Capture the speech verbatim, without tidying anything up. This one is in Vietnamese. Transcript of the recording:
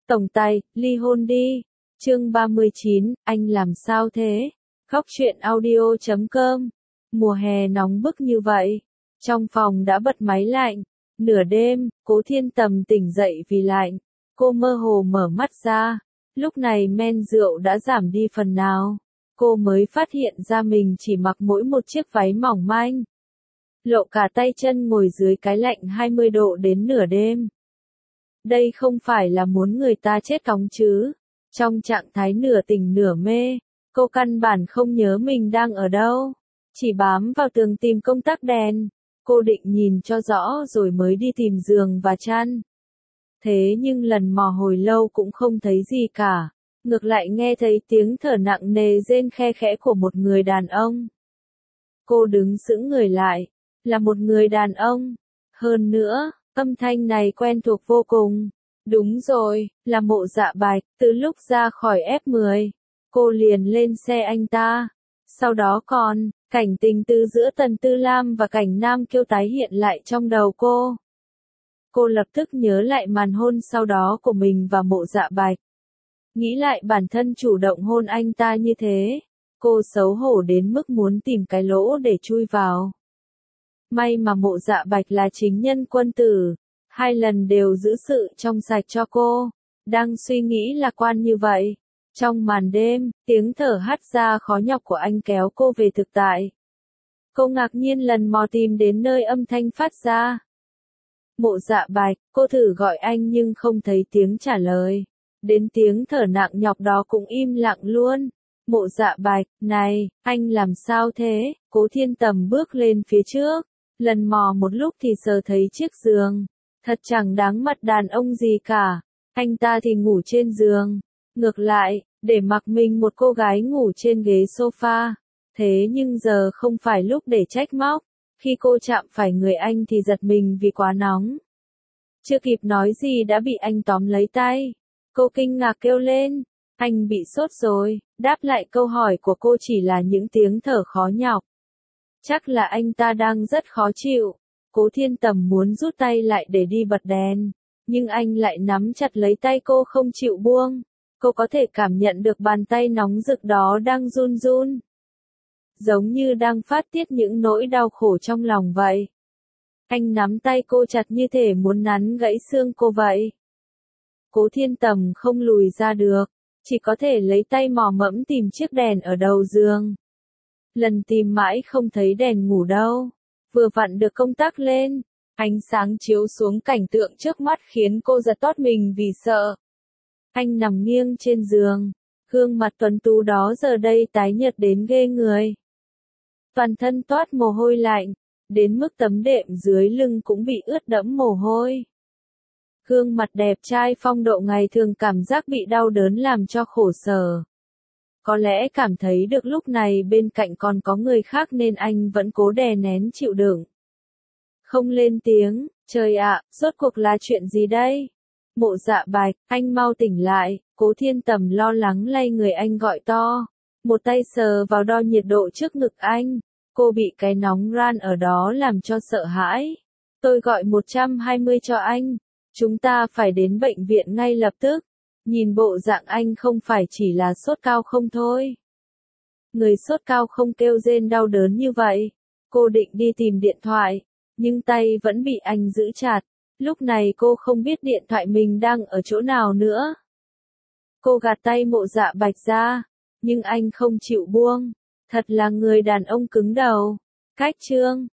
Tổng tài, ly hôn đi. Chương ba mươi chín, anh làm sao thế? Khóc chuyện audio chấm com. Mùa hè nóng bức như vậy. Trong phòng đã bật máy lạnh. Nửa đêm, Cố Thiên Tầm tỉnh dậy vì lạnh. Cô mơ hồ mở mắt ra. Lúc này men rượu đã giảm đi phần nào. Cô mới phát hiện ra mình chỉ mặc mỗi một chiếc váy mỏng manh. Lộ cả tay chân ngồi dưới cái lạnh hai mươi độ đến nửa đêm. Đây không phải là muốn người ta chết cóng chứ. Trong trạng thái nửa tỉnh nửa mê, cô căn bản không nhớ mình đang ở đâu. Chỉ bám vào tường tìm công tắc đèn. Cô định nhìn cho rõ rồi mới đi tìm giường và chăn. Thế nhưng lần mò hồi lâu cũng không thấy gì cả. Ngược lại nghe thấy tiếng thở nặng nề rên khe khẽ của một người đàn ông. Cô đứng sững người lại. Là một người đàn ông. Hơn nữa, âm thanh này quen thuộc vô cùng. Đúng rồi, là Mộ Dạ Bạch. Từ lúc ra khỏi ép mười, cô liền lên xe anh ta. Sau đó còn, cảnh tình tư giữa Tần Tư Lam và cảnh Nam Kiêu tái hiện lại trong đầu cô. Cô lập tức nhớ lại màn hôn sau đó của mình và Mộ Dạ Bạch. Nghĩ lại bản thân chủ động hôn anh ta như thế. Cô xấu hổ đến mức muốn tìm cái lỗ để chui vào. May mà Mộ Dạ Bạch là chính nhân quân tử. Hai lần đều giữ sự trong sạch cho cô. Đang suy nghĩ lạc quan như vậy. Trong màn đêm, tiếng thở hắt ra khó nhọc của anh kéo cô về thực tại. Cô ngạc nhiên lần mò tìm đến nơi âm thanh phát ra. Mộ Dạ Bạch, cô thử gọi anh nhưng không thấy tiếng trả lời. Đến tiếng thở nặng nhọc đó cũng im lặng luôn. Mộ Dạ Bạch, này, anh làm sao thế? Cố Thiên Tầm bước lên phía trước. Lần mò một lúc thì sờ thấy chiếc giường. Thật chẳng đáng mặt đàn ông gì cả. Anh ta thì ngủ trên giường. Ngược lại, để mặc mình một cô gái ngủ trên ghế sofa. Thế nhưng giờ không phải lúc để trách móc. Khi cô chạm phải người anh thì giật mình vì quá nóng. Chưa kịp nói gì đã bị anh tóm lấy tay. Cô kinh ngạc kêu lên. Anh bị sốt rồi. Đáp lại câu hỏi của cô chỉ là những tiếng thở khó nhọc. Chắc là anh ta đang rất khó chịu. Cố Thiên Tầm muốn rút tay lại để đi bật đèn. Nhưng anh lại nắm chặt lấy tay cô không chịu buông. Cô có thể cảm nhận được bàn tay nóng rực đó đang run run. Giống như đang phát tiết những nỗi đau khổ trong lòng vậy. Anh nắm tay cô chặt như thể muốn nắn gãy xương cô vậy. Cố Thiên Tầm không lùi ra được. Chỉ có thể lấy tay mò mẫm tìm chiếc đèn ở đầu giường. Lần tìm mãi không thấy đèn ngủ đâu. Vừa vặn được công tắc lên. Ánh sáng chiếu xuống cảnh tượng trước mắt khiến cô giật tót mình vì sợ. Anh nằm nghiêng trên giường. Gương mặt tuấn tú đó giờ đây tái nhợt đến ghê người. Toàn thân toát mồ hôi lạnh. Đến mức tấm đệm dưới lưng cũng bị ướt đẫm mồ hôi. Gương mặt đẹp trai phong độ ngày thường cảm giác bị đau đớn làm cho khổ sở. Có lẽ cảm thấy được lúc này bên cạnh còn có người khác nên anh vẫn cố đè nén chịu đựng. Không lên tiếng, trời ạ, rốt cuộc là chuyện gì đây? Mộ Dạ Bạch, anh mau tỉnh lại. Cố Thiên Tầm lo lắng lay người anh gọi to. Một tay sờ vào đo nhiệt độ trước ngực anh. Cô bị cái nóng ran ở đó làm cho sợ hãi. Tôi gọi một trăm hai mươi cho anh. Chúng ta phải đến bệnh viện ngay lập tức. Nhìn bộ dạng anh không phải chỉ là sốt cao không thôi. Người sốt cao không kêu rên đau đớn như vậy. Cô định đi tìm điện thoại. Nhưng tay vẫn bị anh giữ chặt. Lúc này cô không biết điện thoại mình đang ở chỗ nào nữa. Cô gạt tay Mộ Dạ Bạch ra. Nhưng anh không chịu buông. Thật là người đàn ông cứng đầu. Cách chương.